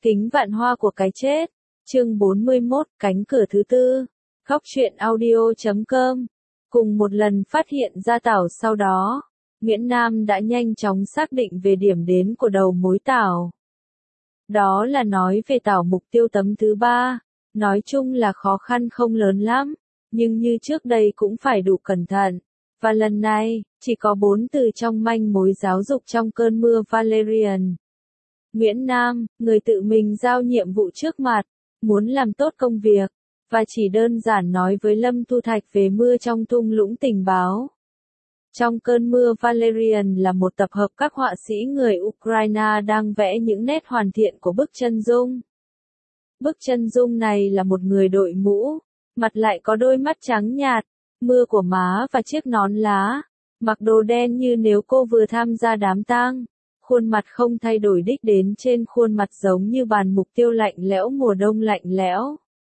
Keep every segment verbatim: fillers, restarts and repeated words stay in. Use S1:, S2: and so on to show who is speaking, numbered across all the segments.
S1: Kính vạn hoa của cái chết. Chương bốn mươi mốt, cánh cửa thứ tư. Góc truyện audio chấm com. Cùng một lần phát hiện ra tảo sau đó, Nguyễn Nam đã nhanh chóng xác định về điểm đến của đầu mối tảo. Đó là nói về tảo mục tiêu tấm thứ ba. Nói chung là khó khăn không lớn lắm, nhưng như trước đây cũng phải đủ cẩn thận. Và lần này, chỉ có bốn từ trong manh mối giáo dục trong cơn mưa Valerian. Nguyễn Nam, người tự mình giao nhiệm vụ trước mặt, muốn làm tốt công việc, và chỉ đơn giản nói với Lâm Thu Thạch về mưa trong thung lũng tình báo. Trong cơn mưa Valerian là một tập hợp các họa sĩ người Ukraine đang vẽ những nét hoàn thiện của bức chân dung. Bức chân dung này là một người đội mũ, mặt lại có đôi mắt trắng nhạt, mưa của má và chiếc nón lá, mặc đồ đen như nếu cô vừa tham gia đám tang. Khuôn mặt không thay đổi đích đến trên khuôn mặt giống như bàn mục tiêu lạnh lẽo mùa đông lạnh lẽo.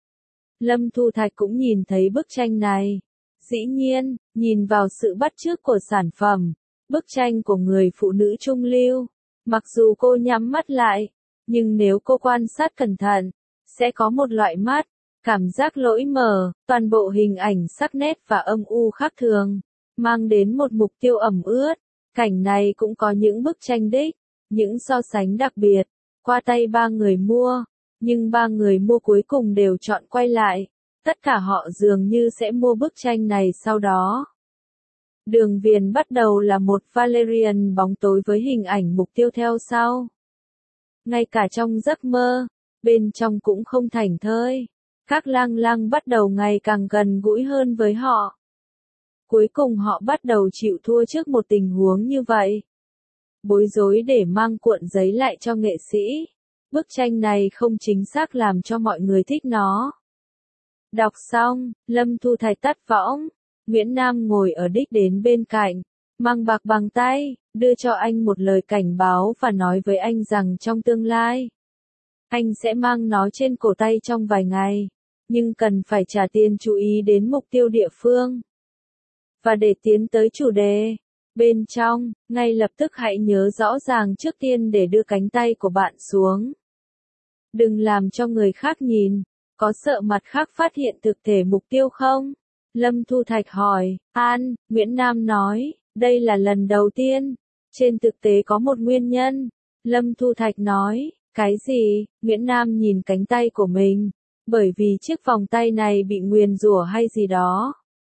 S1: Lâm Thu Thạch cũng nhìn thấy bức tranh này. Dĩ nhiên, nhìn vào sự bắt chước của sản phẩm, bức tranh của người phụ nữ trung lưu, mặc dù cô nhắm mắt lại, nhưng nếu cô quan sát cẩn thận, sẽ có một loại mắt, cảm giác lỗi mờ, toàn bộ hình ảnh sắc nét và âm u khác thường, mang đến một mục tiêu ẩm ướt. Cảnh này cũng có những bức tranh đích, những so sánh đặc biệt, qua tay ba người mua, nhưng ba người mua cuối cùng đều chọn quay lại, tất cả họ dường như sẽ mua bức tranh này sau đó. Đường viền bắt đầu là một Valerian bóng tối với hình ảnh mục tiêu theo sau. Ngay cả trong giấc mơ, bên trong cũng không thảnh thơi, các lang lang bắt đầu ngày càng gần gũi hơn với họ. Cuối cùng họ bắt đầu chịu thua trước một tình huống như vậy. Bối rối để mang cuộn giấy lại cho nghệ sĩ. Bức tranh này không chính xác làm cho mọi người thích nó. Đọc xong, Lâm Thu Thạch tắt võng. Nguyễn Nam ngồi ở đích đến bên cạnh, mang bạc bằng tay, đưa cho anh một lời cảnh báo và nói với anh rằng trong tương lai, anh sẽ mang nó trên cổ tay trong vài ngày, nhưng cần phải trả tiền chú ý đến mục tiêu địa phương. Và để tiến tới chủ đề, bên trong, ngay lập tức hãy nhớ rõ ràng trước tiên để đưa cánh tay của bạn xuống. Đừng làm cho người khác nhìn, có sợ mặt khác phát hiện thực thể mục tiêu không? Lâm Thu Thạch hỏi, An, Nguyễn Nam nói, đây là lần đầu tiên. Trên thực tế có một nguyên nhân. Lâm Thu Thạch nói, cái gì? Nguyễn Nam nhìn cánh tay của mình, bởi vì chiếc vòng tay này bị nguyền rủa hay gì đó.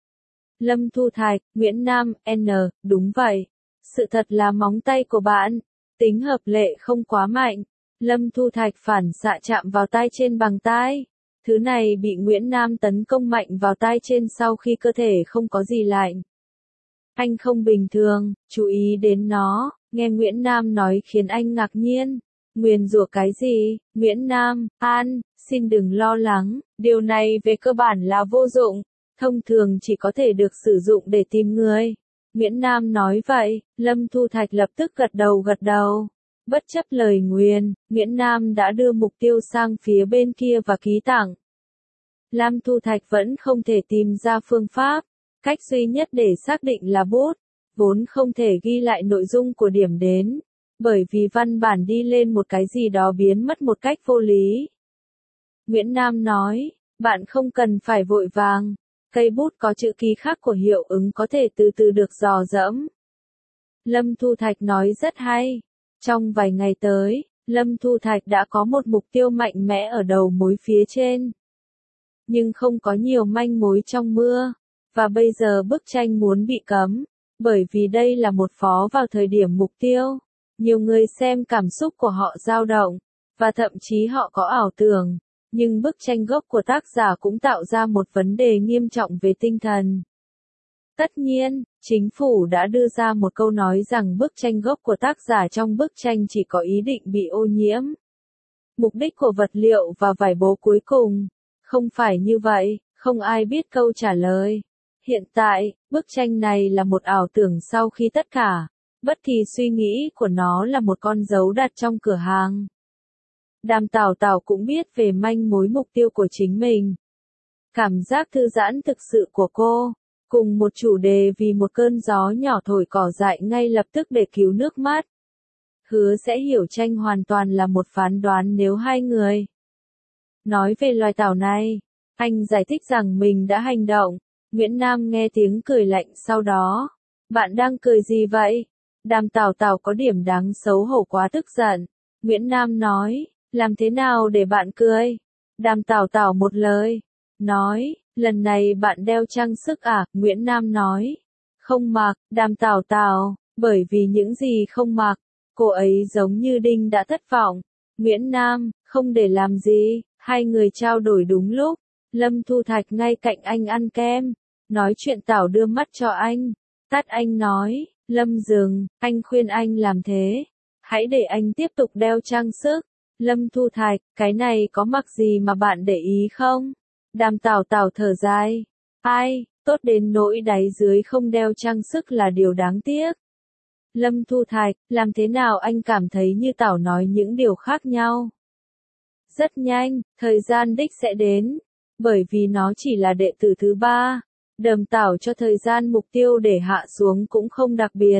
S1: Lâm Thu Thạch, Nguyễn Nam, N, đúng vậy. Sự thật là móng tay của bạn, tính hợp lệ không quá mạnh. Lâm Thu Thạch phản xạ chạm vào tay trên bằng tay. Thứ này bị Nguyễn Nam tấn công mạnh vào tay trên sau khi cơ thể không có gì lạnh. Anh không bình thường, chú ý đến nó, nghe Nguyễn Nam nói khiến anh ngạc nhiên. Nguyền rủa cái gì? Nguyễn Nam, An, xin đừng lo lắng, điều này về cơ bản là vô dụng. Thông thường chỉ có thể được sử dụng để tìm người. Nguyễn Nam nói vậy, Lâm Thu Thạch lập tức gật đầu gật đầu. Bất chấp lời nguyền, Nguyễn Nam đã đưa mục tiêu sang phía bên kia và ký tặng. Lâm Thu Thạch vẫn không thể tìm ra phương pháp. Cách duy nhất để xác định là bút, vốn không thể ghi lại nội dung của điểm đến, bởi vì văn bản đi lên một cái gì đó biến mất một cách vô lý. Nguyễn Nam nói, bạn không cần phải vội vàng. Cây bút có chữ ký khác của hiệu ứng có thể từ từ được dò dẫm. Lâm Thu Thạch nói rất hay. Trong vài ngày tới, Lâm Thu Thạch đã có một mục tiêu mạnh mẽ ở đầu mối phía trên. Nhưng không có nhiều manh mối trong mưa. Và bây giờ bức tranh muốn bị cấm. Bởi vì đây là một phó vào thời điểm mục tiêu. Nhiều người xem cảm xúc của họ dao động. Và thậm chí họ có ảo tưởng. Nhưng bức tranh gốc của tác giả cũng tạo ra một vấn đề nghiêm trọng về tinh thần. Tất nhiên, chính phủ đã đưa ra một câu nói rằng bức tranh gốc của tác giả trong bức tranh chỉ có ý định bị ô nhiễm. Mục đích của vật liệu và vải bố cuối cùng, không phải như vậy, không ai biết câu trả lời. Hiện tại, bức tranh này là một ảo tưởng sau khi tất cả, bất kỳ suy nghĩ của nó là một con dấu đặt trong cửa hàng. Đàm Tảo Tảo cũng biết về manh mối mục tiêu của chính mình. Cảm giác thư giãn thực sự của cô, cùng một chủ đề vì một cơn gió nhỏ thổi cỏ dại ngay lập tức để cứu nước mắt. hứa sẽ hiểu tranh hoàn toàn là một phán đoán nếu hai người. Nói về loài tảo này, anh giải thích rằng mình đã hành động. Nguyễn Nam nghe tiếng cười lạnh sau đó. Bạn đang cười gì vậy? Đàm Tảo Tảo có điểm đáng xấu hổ quá tức giận. Nguyễn Nam nói, làm thế nào để bạn cười? Đàm Tảo Tảo một lời. Nói, lần này bạn đeo trang sức à? Nguyễn Nam nói, không mặc. Đàm Tảo Tảo, bởi vì những gì không mặc, cô ấy giống như đinh đã thất vọng. Nguyễn Nam, không để làm gì, hai người trao đổi đúng lúc. Lâm Thu Thạch ngay cạnh anh ăn kem. Nói chuyện Tảo đưa mắt cho anh. Tát anh nói, Lâm dừng, anh khuyên anh làm thế. Hãy để anh tiếp tục đeo trang sức. Lâm Thu Thạch, cái này có mặc gì mà bạn để ý không? Đàm Tảo Tảo thở dài. Ai, tốt đến nỗi đáy dưới không đeo trang sức là điều đáng tiếc. Lâm Thu Thạch, làm thế nào anh cảm thấy như Tảo nói những điều khác nhau? Rất nhanh, thời gian đích sẽ đến. Bởi vì nó chỉ là đệ tử thứ ba. Đàm Tảo cho thời gian mục tiêu để hạ xuống cũng không đặc biệt.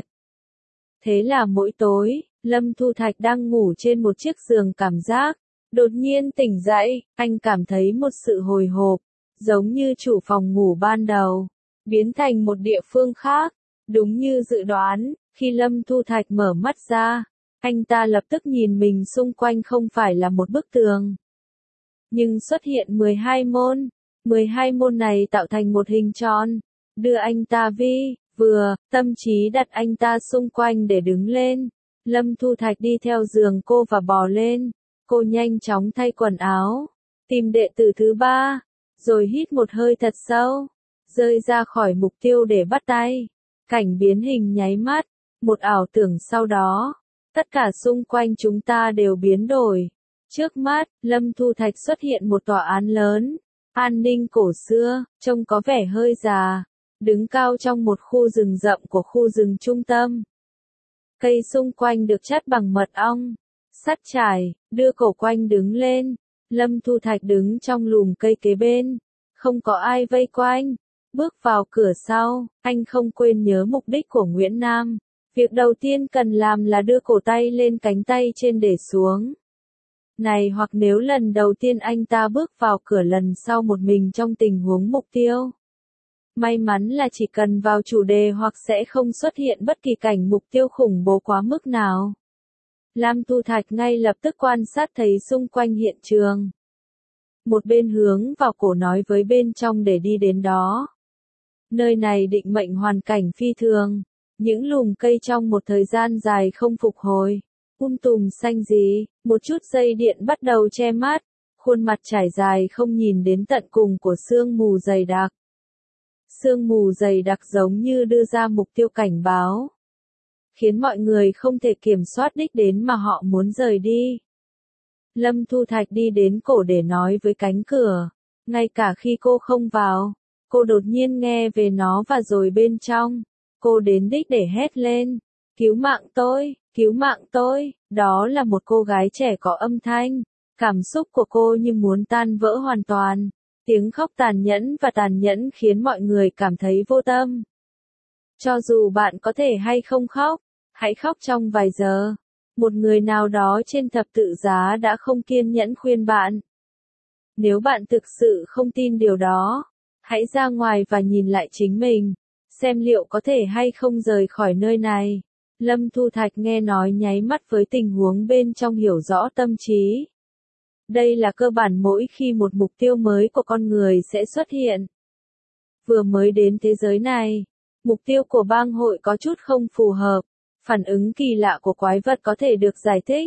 S1: Thế là mỗi tối, Lâm Thu Thạch đang ngủ trên một chiếc giường cảm giác. Đột nhiên tỉnh dậy, anh cảm thấy một sự hồi hộp, giống như chủ phòng ngủ ban đầu, biến thành một địa phương khác. Đúng như dự đoán, khi Lâm Thu Thạch mở mắt ra, anh ta lập tức nhìn mình xung quanh không phải là một bức tường. Nhưng xuất hiện mười hai môn. mười hai môn này tạo thành một hình tròn, đưa anh ta vi, vừa, tâm trí đặt anh ta xung quanh để đứng lên. Lâm Thu Thạch đi theo giường cô và bò lên. Cô nhanh chóng thay quần áo, tìm đệ tử thứ ba, rồi hít một hơi thật sâu, rơi ra khỏi mục tiêu để bắt tay. Cảnh biến hình nháy mắt, một ảo tưởng sau đó, tất cả xung quanh chúng ta đều biến đổi. Trước mắt, Lâm Thu Thạch xuất hiện một tòa án lớn, an ninh cổ xưa, trông có vẻ hơi già, đứng cao trong một khu rừng rậm của khu rừng trung tâm. Cây xung quanh được chắt bằng mật ong, sắt trải, đưa cổ quanh đứng lên. Lâm Thu Thạch đứng trong lùm cây kế bên, không có ai vây quanh. Bước vào cửa sau, anh không quên nhớ mục đích của Nguyễn Nam. Việc đầu tiên cần làm là đưa cổ tay lên cánh tay trên để xuống. Này hoặc nếu lần đầu tiên anh ta bước vào cửa lần sau một mình trong tình huống mục tiêu. May mắn là chỉ cần vào chủ đề hoặc sẽ không xuất hiện bất kỳ cảnh mục tiêu khủng bố quá mức nào. Lâm Thu Thạch ngay lập tức quan sát thấy xung quanh hiện trường. Một bên hướng vào cổ nói với bên trong để đi đến đó. Nơi này định mệnh hoàn cảnh phi thường. Những lùm cây trong một thời gian dài không phục hồi. Um tùm xanh gì, một chút dây điện bắt đầu che mắt. Khuôn mặt trải dài không nhìn đến tận cùng của sương mù dày đặc. Sương mù dày đặc giống như đưa ra mục tiêu cảnh báo. Khiến mọi người không thể kiểm soát đích đến mà họ muốn rời đi. Lâm Thu Thạch đi đến cổ để nói với cánh cửa. Ngay cả khi cô không vào, cô đột nhiên nghe về nó và rồi bên trong. Cô đến đích để hét lên. Cứu mạng tôi, cứu mạng tôi. Đó là một cô gái trẻ có âm thanh. Cảm xúc của cô như muốn tan vỡ hoàn toàn. Tiếng khóc tàn nhẫn và tàn nhẫn khiến mọi người cảm thấy vô tâm. Cho dù bạn có thể hay không khóc, hãy khóc trong vài giờ. Một người nào đó trên thập tự giá đã không kiên nhẫn khuyên bạn. Nếu bạn thực sự không tin điều đó, hãy ra ngoài và nhìn lại chính mình, xem liệu có thể hay không rời khỏi nơi này. Lâm Thu Thạch nghe nói nháy mắt với tình huống bên trong hiểu rõ tâm trí. Đây là cơ bản mỗi khi một mục tiêu mới của con người sẽ xuất hiện. Vừa mới đến thế giới này, mục tiêu của bang hội có chút không phù hợp. Phản ứng kỳ lạ của quái vật có thể được giải thích.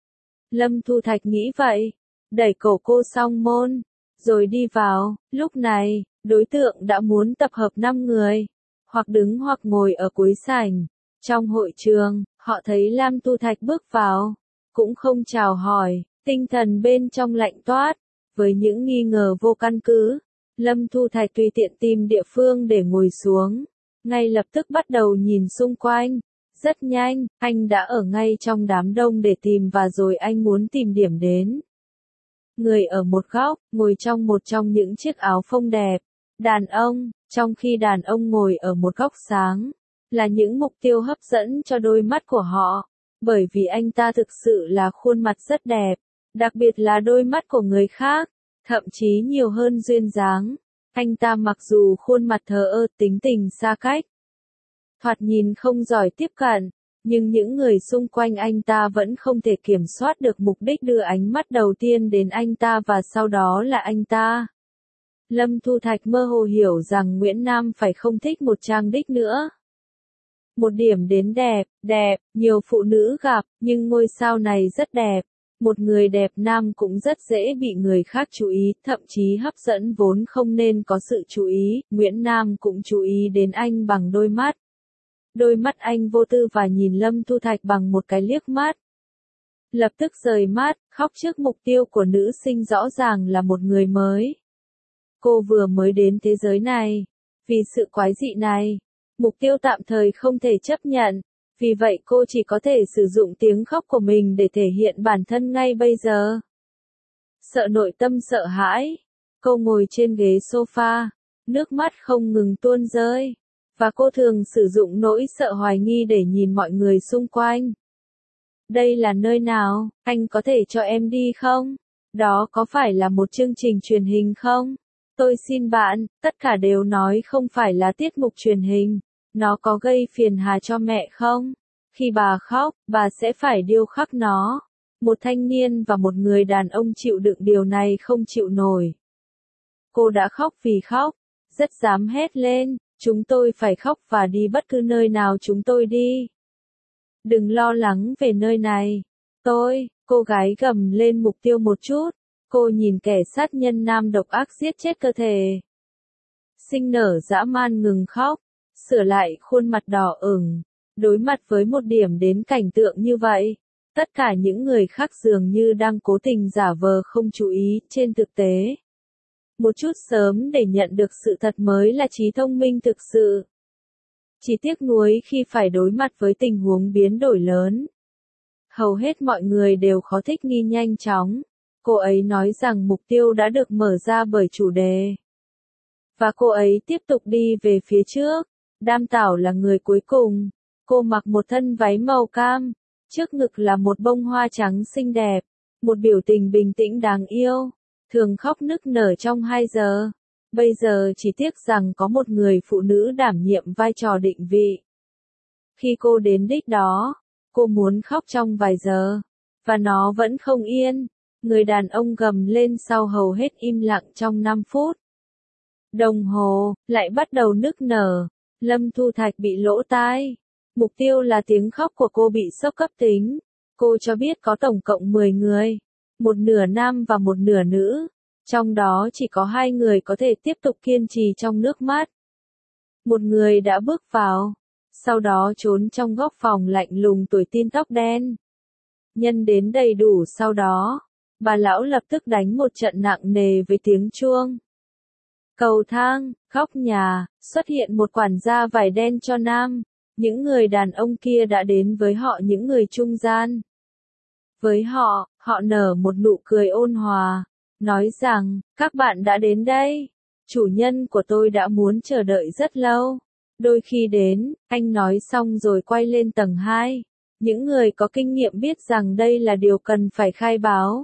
S1: Lâm Thu Thạch nghĩ vậy, đẩy cổ cô xong môn, rồi đi vào. Lúc này, đối tượng đã muốn tập hợp năm người, hoặc đứng hoặc ngồi ở cuối sảnh. Trong hội trường, họ thấy Lâm Thu Thạch bước vào, cũng không chào hỏi, tinh thần bên trong lạnh toát, với những nghi ngờ vô căn cứ. Lâm Thu Thạch tùy tiện tìm địa phương để ngồi xuống, ngay lập tức bắt đầu nhìn xung quanh. Rất nhanh, anh đã ở ngay trong đám đông để tìm và rồi anh muốn tìm điểm đến. Người ở một góc, ngồi trong một trong những chiếc áo phông đẹp. Đàn ông, trong khi đàn ông ngồi ở một góc sáng, là những mục tiêu hấp dẫn cho đôi mắt của họ. Bởi vì anh ta thực sự là khuôn mặt rất đẹp, đặc biệt là đôi mắt của người khác, thậm chí nhiều hơn duyên dáng. Anh ta mặc dù khuôn mặt thờ ơ, tính tình xa cách, thoạt nhìn không giỏi tiếp cận, nhưng những người xung quanh anh ta vẫn không thể kiểm soát được mục đích đưa ánh mắt đầu tiên đến anh ta và sau đó là anh ta. Lâm Thu Thạch mơ hồ hiểu rằng Nguyễn Nam phải không thích một Trang Đích nữa. Một điểm đến đẹp, đẹp, nhiều phụ nữ gặp, nhưng ngôi sao này rất đẹp. Một người đẹp nam cũng rất dễ bị người khác chú ý, thậm chí hấp dẫn vốn không nên có sự chú ý. Nguyễn Nam cũng chú ý đến anh bằng đôi mắt. Đôi mắt anh vô tư và nhìn Lâm Thu Thạch bằng một cái liếc mắt. Lập tức rời mắt, khóc trước mục tiêu của nữ sinh rõ ràng là một người mới. Cô vừa mới đến thế giới này. Vì sự quái dị này, mục tiêu tạm thời không thể chấp nhận. Vì vậy cô chỉ có thể sử dụng tiếng khóc của mình để thể hiện bản thân ngay bây giờ. Sợ nội tâm sợ hãi. Cô ngồi trên ghế sofa, nước mắt không ngừng tuôn rơi. Và cô thường sử dụng nỗi sợ hoài nghi để nhìn mọi người xung quanh. Đây là nơi nào, anh có thể cho em đi không? Đó có phải là một chương trình truyền hình không? Tôi xin bạn, tất cả đều nói không phải là tiết mục truyền hình. Nó có gây phiền hà cho mẹ không? Khi bà khóc, bà sẽ phải điêu khắc nó. Một thanh niên và một người đàn ông chịu đựng điều này không chịu nổi. Cô đã khóc vì khóc, rất dám hét lên, chúng tôi phải khóc và đi bất cứ nơi nào chúng tôi đi. Đừng lo lắng về nơi này. Tôi, cô gái gầm lên mục tiêu một chút. Cô nhìn kẻ sát nhân nam độc ác giết chết cơ thể. Sinh nở dã man ngừng khóc, sửa lại khuôn mặt đỏ ửng. Đối mặt với một điểm đến cảnh tượng như vậy, tất cả những người khác dường như đang cố tình giả vờ không chú ý, trên thực tế. Một chút sớm để nhận được sự thật mới là trí thông minh thực sự. Chỉ tiếc nuối khi phải đối mặt với tình huống biến đổi lớn. Hầu hết mọi người đều khó thích nghi nhanh chóng. Cô ấy nói rằng mục tiêu đã được mở ra bởi chủ đề. Và cô ấy tiếp tục đi về phía trước. Đam Tảo là người cuối cùng. Cô mặc một thân váy màu cam. Trước ngực là một bông hoa trắng xinh đẹp. Một biểu tình bình tĩnh đáng yêu. Thường khóc nức nở trong hai giờ. Bây giờ chỉ tiếc rằng có một người phụ nữ đảm nhiệm vai trò định vị. Khi cô đến đích đó, cô muốn khóc trong vài giờ. Và nó vẫn không yên. Người đàn ông gầm lên sau hầu hết im lặng trong năm phút. Đồng hồ, lại bắt đầu nức nở. Lâm Thu Thạch bị lỗ tai. Mục tiêu là tiếng khóc của cô bị sốc cấp tính. Cô cho biết có tổng cộng mười người. Một nửa nam và một nửa nữ. Trong đó chỉ có hai người có thể tiếp tục kiên trì trong nước mắt. Một người đã bước vào. Sau đó trốn trong góc phòng lạnh lùng tuổi teen tóc đen. Nhân đến đầy đủ sau đó. Bà lão lập tức đánh một trận nặng nề với tiếng chuông. Cầu thang, góc nhà, xuất hiện một quản gia vải đen cho nam. Những người đàn ông kia đã đến với họ những người trung gian. Với họ, họ nở một nụ cười ôn hòa. Nói rằng, các bạn đã đến đây. Chủ nhân của tôi đã muốn chờ đợi rất lâu. Đôi khi đến, anh nói xong rồi quay lên tầng hai. Những người có kinh nghiệm biết rằng đây là điều cần phải khai báo.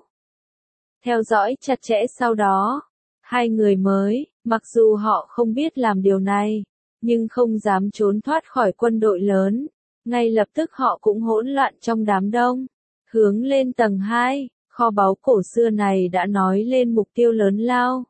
S1: Theo dõi chặt chẽ sau đó. Hai người mới, mặc dù họ không biết làm điều này, nhưng không dám trốn thoát khỏi quân đội lớn. Ngay lập tức họ cũng hỗn loạn trong đám đông. Hướng lên tầng hai, kho báu cổ xưa này đã nói lên mục tiêu lớn lao.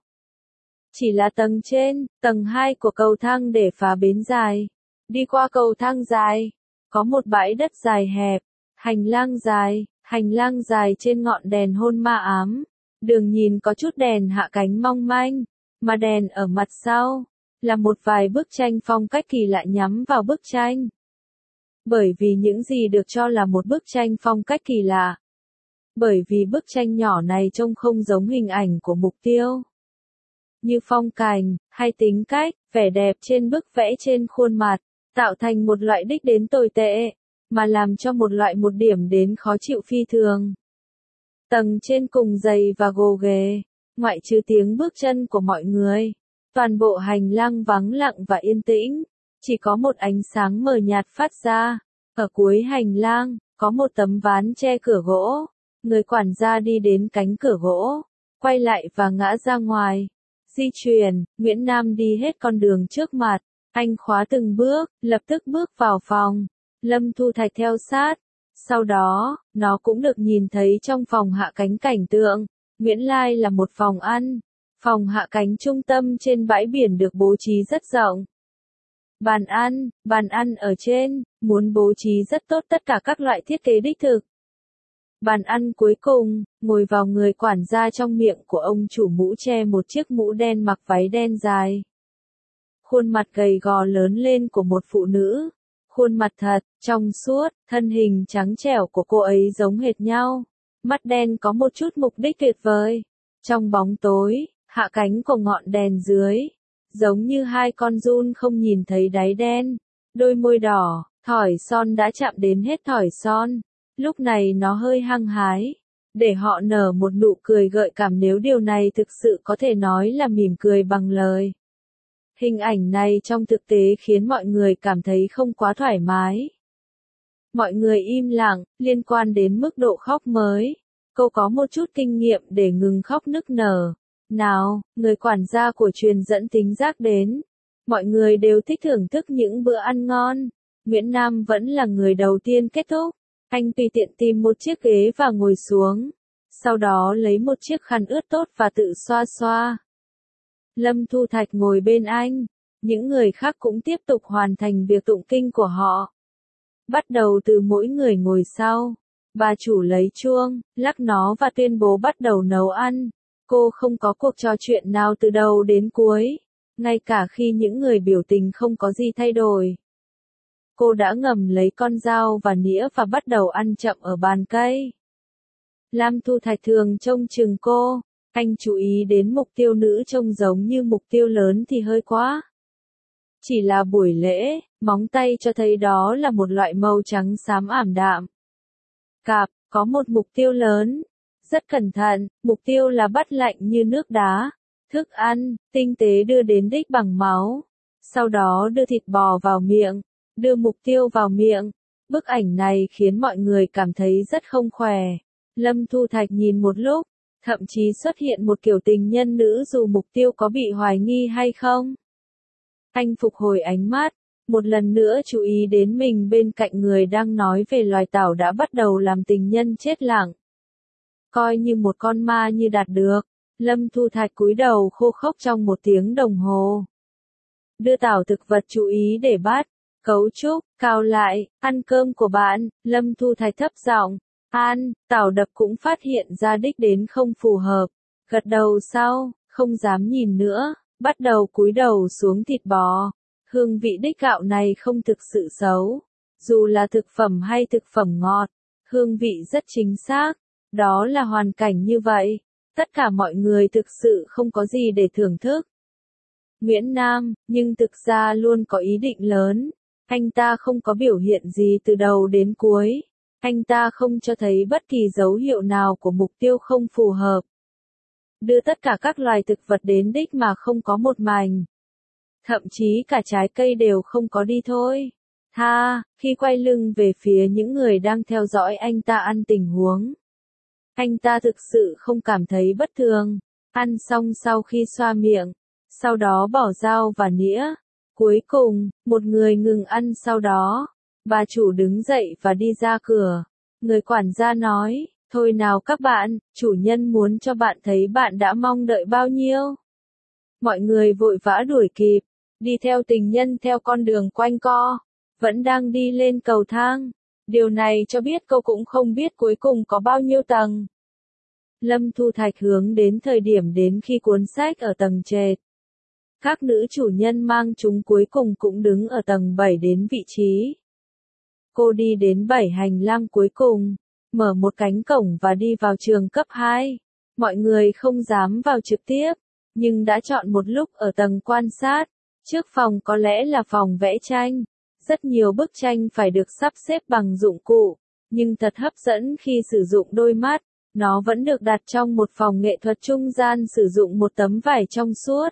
S1: Chỉ là tầng trên, tầng hai của cầu thang để phá bến dài. Đi qua cầu thang dài, có một bãi đất dài hẹp, hành lang dài, hành lang dài trên ngọn đèn hôn ma ám. Đường nhìn có chút đèn hạ cánh mong manh, mà đèn ở mặt sau, là một vài bức tranh phong cách kỳ lạ nhắm vào bức tranh. Bởi vì những gì được cho là một bức tranh phong cách kỳ lạ. Bởi vì bức tranh nhỏ này trông không giống hình ảnh của mục tiêu. Như phong cảnh, hay tính cách, vẻ đẹp trên bức vẽ trên khuôn mặt, tạo thành một loại đích đến tồi tệ, mà làm cho một loại một điểm đến khó chịu phi thường. Tầng trên cùng dày và gồ ghề, ngoại trừ tiếng bước chân của mọi người. Toàn bộ hành lang vắng lặng và yên tĩnh, chỉ có một ánh sáng mờ nhạt phát ra. Ở cuối hành lang, có một tấm ván che cửa gỗ. Người quản gia đi đến cánh cửa gỗ, quay lại và ngã ra ngoài. Di chuyển, Nguyễn Nam đi hết con đường trước mặt. Anh khóa từng bước, lập tức bước vào phòng. Lâm Thu Thạch theo sát. Sau đó, nó cũng được nhìn thấy trong phòng hạ cánh cảnh tượng. Nguyễn Lai là một phòng ăn. Phòng hạ cánh trung tâm trên bãi biển được bố trí rất rộng. Bàn ăn, bàn ăn ở trên, muốn bố trí rất tốt tất cả các loại thiết kế đích thực. Bàn ăn cuối cùng, ngồi vào người quản gia trong miệng của ông chủ mũ che một chiếc mũ đen mặc váy đen dài. Khuôn mặt gầy gò lớn lên của một phụ nữ. Khuôn mặt thật, trong suốt, thân hình trắng trẻo của cô ấy giống hệt nhau. Mắt đen có một chút mục đích tuyệt vời. Trong bóng tối, hạ cánh của ngọn đèn dưới, giống như hai con giun không nhìn thấy đáy đen. Đôi môi đỏ, thỏi son đã chạm đến hết thỏi son. Lúc này nó hơi hăng hái, để họ nở một nụ cười gợi cảm nếu điều này thực sự có thể nói là mỉm cười bằng lời. Hình ảnh này trong thực tế khiến mọi người cảm thấy không quá thoải mái. Mọi người im lặng, liên quan đến mức độ khóc mới. Cô có một chút kinh nghiệm để ngừng khóc nức nở. Nào, người quản gia của truyền dẫn tính giác đến. Mọi người đều thích thưởng thức những bữa ăn ngon. Nguyễn Nam vẫn là người đầu tiên kết thúc. Anh tùy tiện tìm một chiếc ghế và ngồi xuống. Sau đó lấy một chiếc khăn ướt tốt và tự xoa xoa. Lâm Thu Thạch ngồi bên anh. Những người khác cũng tiếp tục hoàn thành việc tụng kinh của họ. Bắt đầu từ mỗi người ngồi sau. Bà chủ lấy chuông, lắc nó và tuyên bố bắt đầu nấu ăn. Cô không có cuộc trò chuyện nào từ đầu đến cuối. Ngay cả khi những người biểu tình không có gì thay đổi. Cô đã ngầm lấy con dao và nĩa và bắt đầu ăn chậm ở bàn cây. Lam Thu Thạch thường trông chừng cô. Anh chú ý đến mục tiêu nữ trông giống như mục tiêu lớn thì hơi quá. Chỉ là buổi lễ, móng tay cho thấy đó là một loại màu trắng xám ảm đạm. Cạp, có một mục tiêu lớn. Rất cẩn thận, mục tiêu là bắt lạnh như nước đá. Thức ăn, tinh tế đưa đến đích bằng máu. Sau đó đưa thịt bò vào miệng. Đưa mục tiêu vào miệng. Bức ảnh này khiến mọi người cảm thấy rất không khỏe. Lâm Thu Thạch nhìn một lúc, thậm chí xuất hiện một kiểu tình nhân nữ dù mục tiêu có bị hoài nghi hay không. Anh phục hồi ánh mắt, một lần nữa chú ý đến mình bên cạnh người đang nói về loài tảo đã bắt đầu làm tình nhân chết lặng. Coi như một con ma như đạt được, Lâm Thu Thạch cúi đầu khô khốc trong một tiếng đồng hồ. Đưa tảo thực vật chú ý để bắt. Cấu trúc, cao lại, ăn cơm của bạn, Lâm Thu Thạch thấp giọng, ăn, tảo đập cũng phát hiện ra đích đến không phù hợp, gật đầu sau, không dám nhìn nữa, bắt đầu cúi đầu xuống thịt bò, hương vị đích gạo này không thực sự xấu, dù là thực phẩm hay thực phẩm ngọt, hương vị rất chính xác, đó là hoàn cảnh như vậy, tất cả mọi người thực sự không có gì để thưởng thức. Nguyễn Nam, nhưng thực ra luôn có ý định lớn. Anh ta không có biểu hiện gì từ đầu đến cuối. Anh ta không cho thấy bất kỳ dấu hiệu nào của mục tiêu không phù hợp. Đưa tất cả các loài thực vật đến đích mà không có một mảnh. Thậm chí cả trái cây đều không có đi thôi. Tha, khi quay lưng về phía những người đang theo dõi anh ta ăn tình huống. Anh ta thực sự không cảm thấy bất thường. Ăn xong sau khi xoa miệng. Sau đó bỏ dao và nĩa. Cuối cùng, một người ngừng ăn sau đó. Bà chủ đứng dậy và đi ra cửa. Người quản gia nói, thôi nào các bạn, chủ nhân muốn cho bạn thấy bạn đã mong đợi bao nhiêu. Mọi người vội vã đuổi kịp, đi theo tình nhân theo con đường quanh co, vẫn đang đi lên cầu thang. Điều này cho biết cô cũng không biết cuối cùng có bao nhiêu tầng. Lâm Thu Thạch hướng đến thời điểm đến khi cuốn sách ở tầng trệt. Các nữ chủ nhân mang chúng cuối cùng cũng đứng ở tầng bảy đến vị trí. Cô đi đến bảy hành lang cuối cùng, mở một cánh cổng và đi vào trường cấp hai. Mọi người không dám vào trực tiếp, nhưng đã chọn một lúc ở tầng quan sát. Trước phòng có lẽ là phòng vẽ tranh. Rất nhiều bức tranh phải được sắp xếp bằng dụng cụ, nhưng thật hấp dẫn khi sử dụng đôi mắt. Nó vẫn được đặt trong một phòng nghệ thuật trung gian sử dụng một tấm vải trong suốt.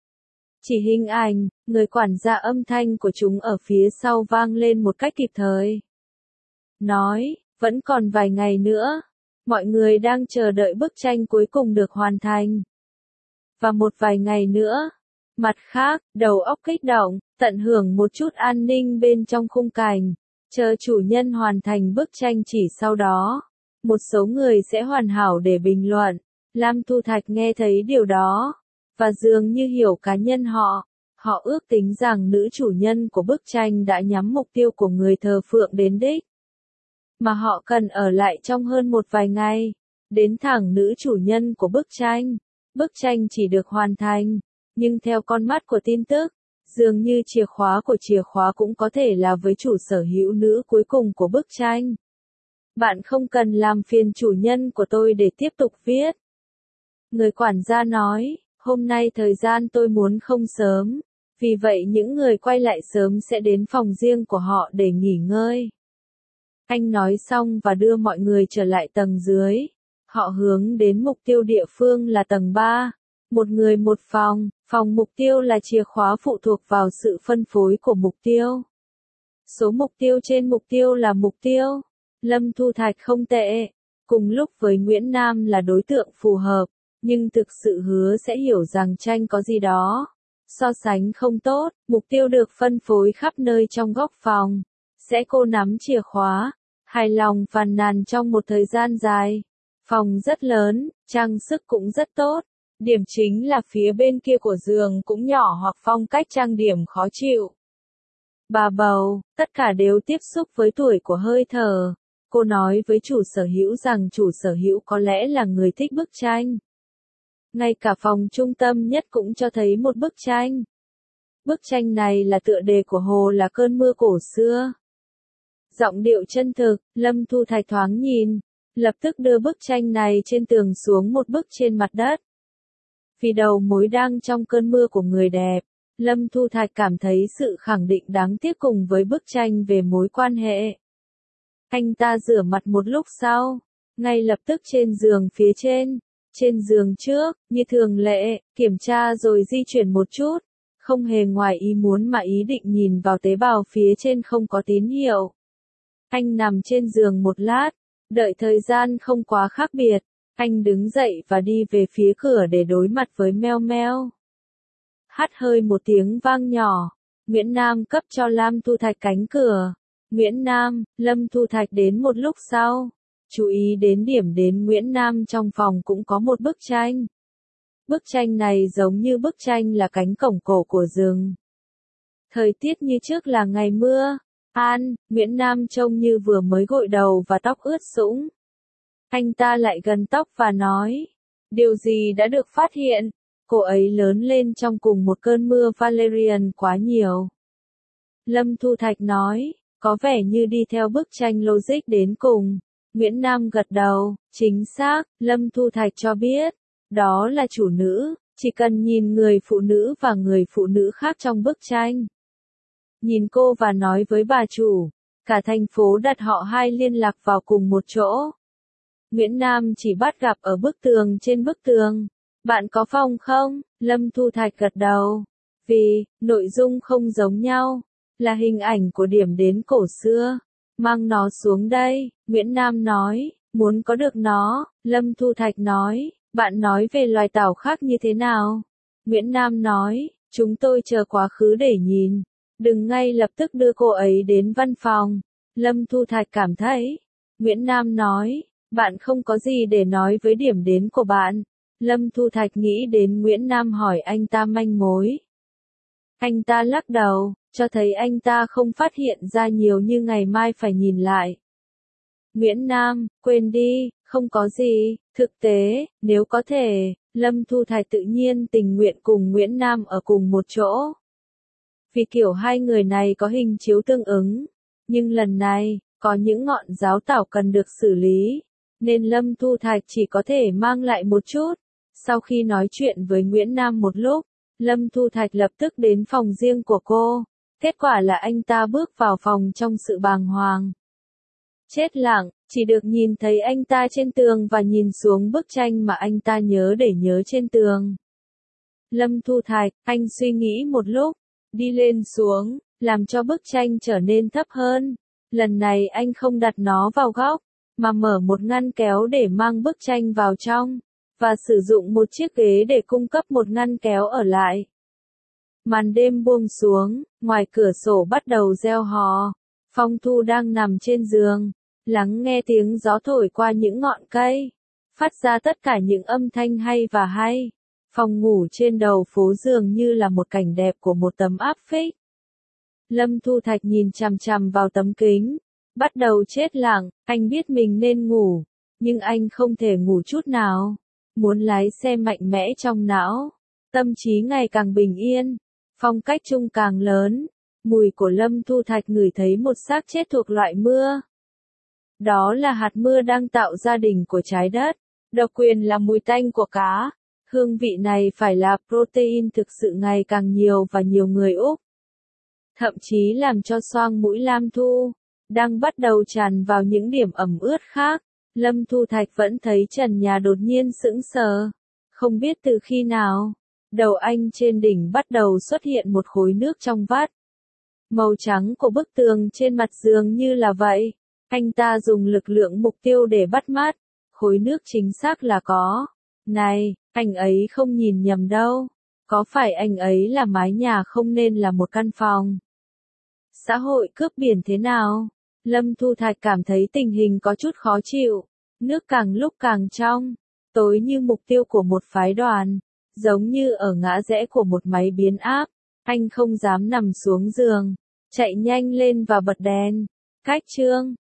S1: Chỉ hình ảnh, người quản gia âm thanh của chúng ở phía sau vang lên một cách kịp thời. Nói, Vẫn còn vài ngày nữa, mọi người đang chờ đợi bức tranh cuối cùng được hoàn thành. Và một vài ngày nữa, mặt khác, đầu óc kích động, tận hưởng một chút an ninh bên trong khung cảnh, chờ chủ nhân hoàn thành bức tranh chỉ sau đó. Một số người sẽ hoàn hảo để bình luận. Lam Thu Thạch nghe thấy điều đó, và dường như hiểu cá nhân họ. Họ ước tính rằng nữ chủ nhân của bức tranh đã nhắm mục tiêu của người thờ phượng đến đích. Mà họ cần ở lại trong hơn một vài ngày, đến thẳng nữ chủ nhân của bức tranh. Bức tranh chỉ được hoàn thành, nhưng theo con mắt của tin tức, dường như chìa khóa của chìa khóa cũng có thể là với chủ sở hữu nữ cuối cùng của bức tranh. Bạn không cần làm phiền chủ nhân của tôi để tiếp tục viết. Người quản gia nói, hôm nay thời gian tôi muốn không sớm, vì vậy những người quay lại sớm sẽ đến phòng riêng của họ để nghỉ ngơi. Anh nói xong và đưa mọi người trở lại tầng dưới. Họ hướng đến mục tiêu địa phương là tầng ba. Một người một phòng, phòng mục tiêu là chìa khóa phụ thuộc vào sự phân phối của mục tiêu. Số mục tiêu trên mục tiêu là mục tiêu. Lâm Thu Thạch không tệ, cùng lúc với Nguyễn Nam là đối tượng phù hợp, nhưng thực sự hứa sẽ hiểu rằng tranh có gì đó. So sánh không tốt, mục tiêu được phân phối khắp nơi trong góc phòng. Sẽ cô nắm chìa khóa, hài lòng phàn nàn trong một thời gian dài. Phòng rất lớn, trang sức cũng rất tốt. Điểm chính là phía bên kia của giường cũng nhỏ hoặc phong cách trang điểm khó chịu. Bà bầu, tất cả đều tiếp xúc với tuổi của hơi thở. Cô nói với chủ sở hữu rằng chủ sở hữu có lẽ là người thích bức tranh. Ngay cả phòng trung tâm nhất cũng cho thấy một bức tranh. Bức tranh này là tựa đề của Hồ là cơn mưa cổ xưa. Giọng điệu chân thực, Lâm Thu Thạch thoáng nhìn, lập tức đưa bức tranh này trên tường xuống một bức trên mặt đất. Vì đầu mối đang trong cơn mưa của người đẹp, Lâm Thu Thạch cảm thấy sự khẳng định đáng tiếc cùng với bức tranh về mối quan hệ. Anh ta rửa mặt một lúc sau, ngay lập tức trên giường phía trên, trên giường trước, như thường lệ, kiểm tra rồi di chuyển một chút, không hề ngoài ý muốn mà ý định nhìn vào tế bào phía trên không có tín hiệu. Anh nằm trên giường một lát, đợi thời gian không quá khác biệt, anh đứng dậy và đi về phía cửa để đối mặt với Meo Meo. Hắt hơi một tiếng vang nhỏ, Nguyễn Nam cấp cho Lam Thu Thạch cánh cửa. Nguyễn Nam, Lâm Thu Thạch đến một lúc sau. Chú ý đến điểm đến Nguyễn Nam trong phòng cũng có một bức tranh. Bức tranh này giống như bức tranh là cánh cổng cổ của rừng. Thời tiết như trước là ngày mưa. An, Nguyễn Nam trông như vừa mới gội đầu và tóc ướt sũng. Anh ta lại gần tóc và nói, điều gì đã được phát hiện? Cô ấy lớn lên trong cùng một cơn mưa Valerian quá nhiều. Lâm Thu Thạch nói, có vẻ như đi theo bức tranh logic đến cùng. Nguyễn Nam gật đầu, chính xác, Lâm Thu Thạch cho biết, đó là chủ nữ, chỉ cần nhìn người phụ nữ và người phụ nữ khác trong bức tranh. Nhìn cô và nói với bà chủ, cả thành phố đặt họ hai liên lạc vào cùng một chỗ. Nguyễn Nam chỉ bắt gặp ở bức tường trên bức tường. Bạn có phòng không? Lâm Thu Thạch gật đầu. Vì, nội dung không giống nhau, là hình ảnh của điểm đến cổ xưa. Mang nó xuống đây, Nguyễn Nam nói, muốn có được nó, Lâm Thu Thạch nói, bạn nói về loài tảo khác như thế nào? Nguyễn Nam nói, chúng tôi chờ quá khứ để nhìn, đừng ngay lập tức đưa cô ấy đến văn phòng. Lâm Thu Thạch cảm thấy, Nguyễn Nam nói, bạn không có gì để nói với điểm đến của bạn. Lâm Thu Thạch nghĩ đến Nguyễn Nam hỏi anh ta manh mối. Anh ta lắc đầu, cho thấy anh ta không phát hiện ra nhiều như ngày mai phải nhìn lại. Nguyễn Nam, quên đi, không có gì, thực tế, nếu có thể, Lâm Thu Thạch tự nhiên tình nguyện cùng Nguyễn Nam ở cùng một chỗ. Vì kiểu hai người này có hình chiếu tương ứng, nhưng lần này, có những ngọn giáo tảo cần được xử lý, nên Lâm Thu Thạch chỉ có thể mang lại một chút. Sau khi nói chuyện với Nguyễn Nam một lúc, Lâm Thu Thạch lập tức đến phòng riêng của cô. Kết quả là anh ta bước vào phòng trong sự bàng hoàng. Chết lặng, chỉ được nhìn thấy anh ta trên tường và nhìn xuống bức tranh mà anh ta nhớ để nhớ trên tường. Lâm Thu Thạch, anh suy nghĩ một lúc, đi lên xuống, làm cho bức tranh trở nên thấp hơn. Lần này anh không đặt nó vào góc, mà mở một ngăn kéo để mang bức tranh vào trong, và sử dụng một chiếc ghế để cung cấp một ngăn kéo ở lại. Màn đêm buông xuống, ngoài cửa sổ bắt đầu reo hò. Phong Thu đang nằm trên giường, lắng nghe tiếng gió thổi qua những ngọn cây, phát ra tất cả những âm thanh hay và hay. Phòng ngủ trên đầu phố dường như là một cảnh đẹp của một tấm áp phích. Lâm Thu Thạch nhìn chằm chằm vào tấm kính, bắt đầu chết lặng. Anh biết mình nên ngủ, nhưng anh không thể ngủ chút nào. Muốn lái xe mạnh mẽ trong não, tâm trí ngày càng bình yên, phong cách chung càng lớn. Mùi của Lâm Thu Thạch ngửi thấy một xác chết thuộc loại mưa. Đó là hạt mưa đang tạo ra đỉnh của trái đất. Độc quyền là mùi tanh của cá. Hương vị này phải là protein thực sự ngày càng nhiều và nhiều người Úc. Thậm chí làm cho xoang mũi Lam Thu, đang bắt đầu tràn vào những điểm ẩm ướt khác. Lâm Thu Thạch vẫn thấy trần nhà đột nhiên sững sờ. Không biết từ khi nào, đầu anh trên đỉnh bắt đầu xuất hiện một khối nước trong vắt. Màu trắng của bức tường trên mặt giường như là vậy. Anh ta dùng lực lượng mục tiêu để bắt mắt. Khối nước chính xác là có. Này, anh ấy không nhìn nhầm đâu. Có phải anh ấy là mái nhà không nên là một căn phòng? Xã hội cướp biển thế nào? Lâm Thu Thạch cảm thấy tình hình có chút khó chịu. Nước càng lúc càng trong, tối như mục tiêu của một phái đoàn, giống như ở ngã rẽ của một máy biến áp. Anh không dám nằm xuống giường, chạy nhanh lên và bật đèn. Cách chương